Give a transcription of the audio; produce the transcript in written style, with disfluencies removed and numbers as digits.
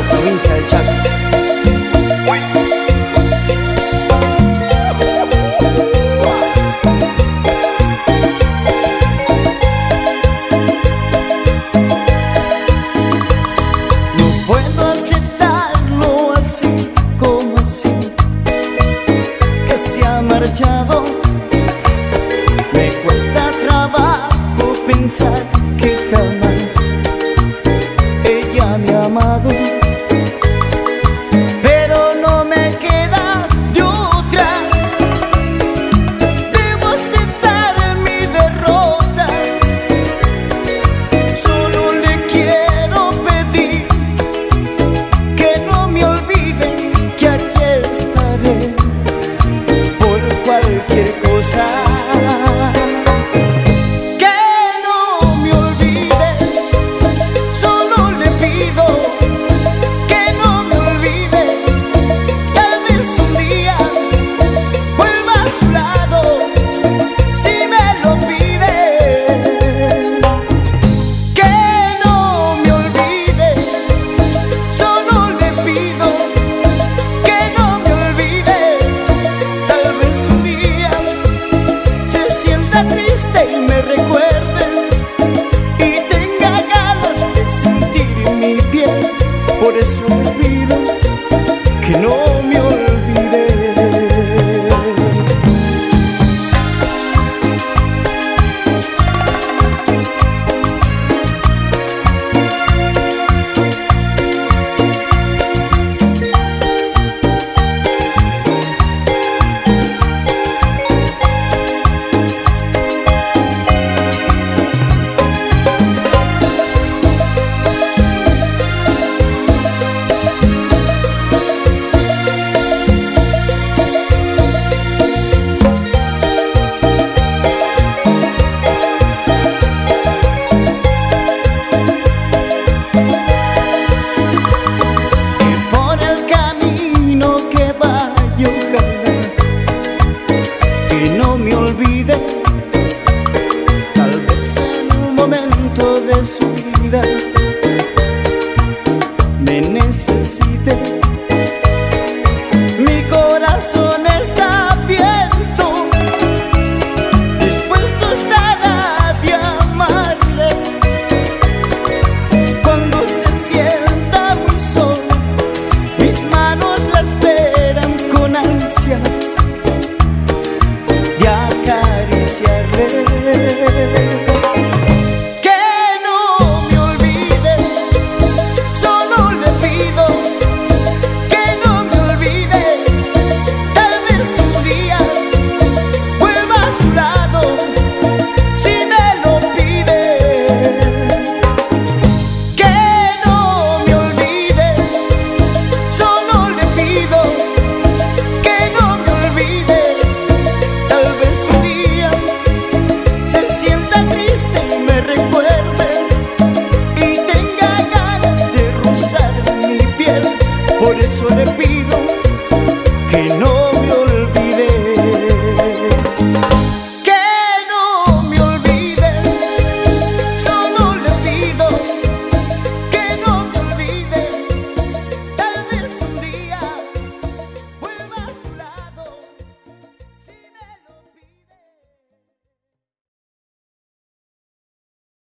provincia del Chaco. No puedo aceptarlo así como así, que se ha marchado. Me cuesta trabajo pensar que jamás ella me ha amado, pero no me queda de otra. Debo aceptar mi derrota. Solo le quiero pedir que no me olvide, que aquí estaré por cualquier cosa. Por eso me pido que no me olvide. Tal vez en un momento de su vida me necesite. Mi corazón está abierto, dispuesto estará de amarle. Cuando se sienta muy solo, mis manos la esperan con ansia.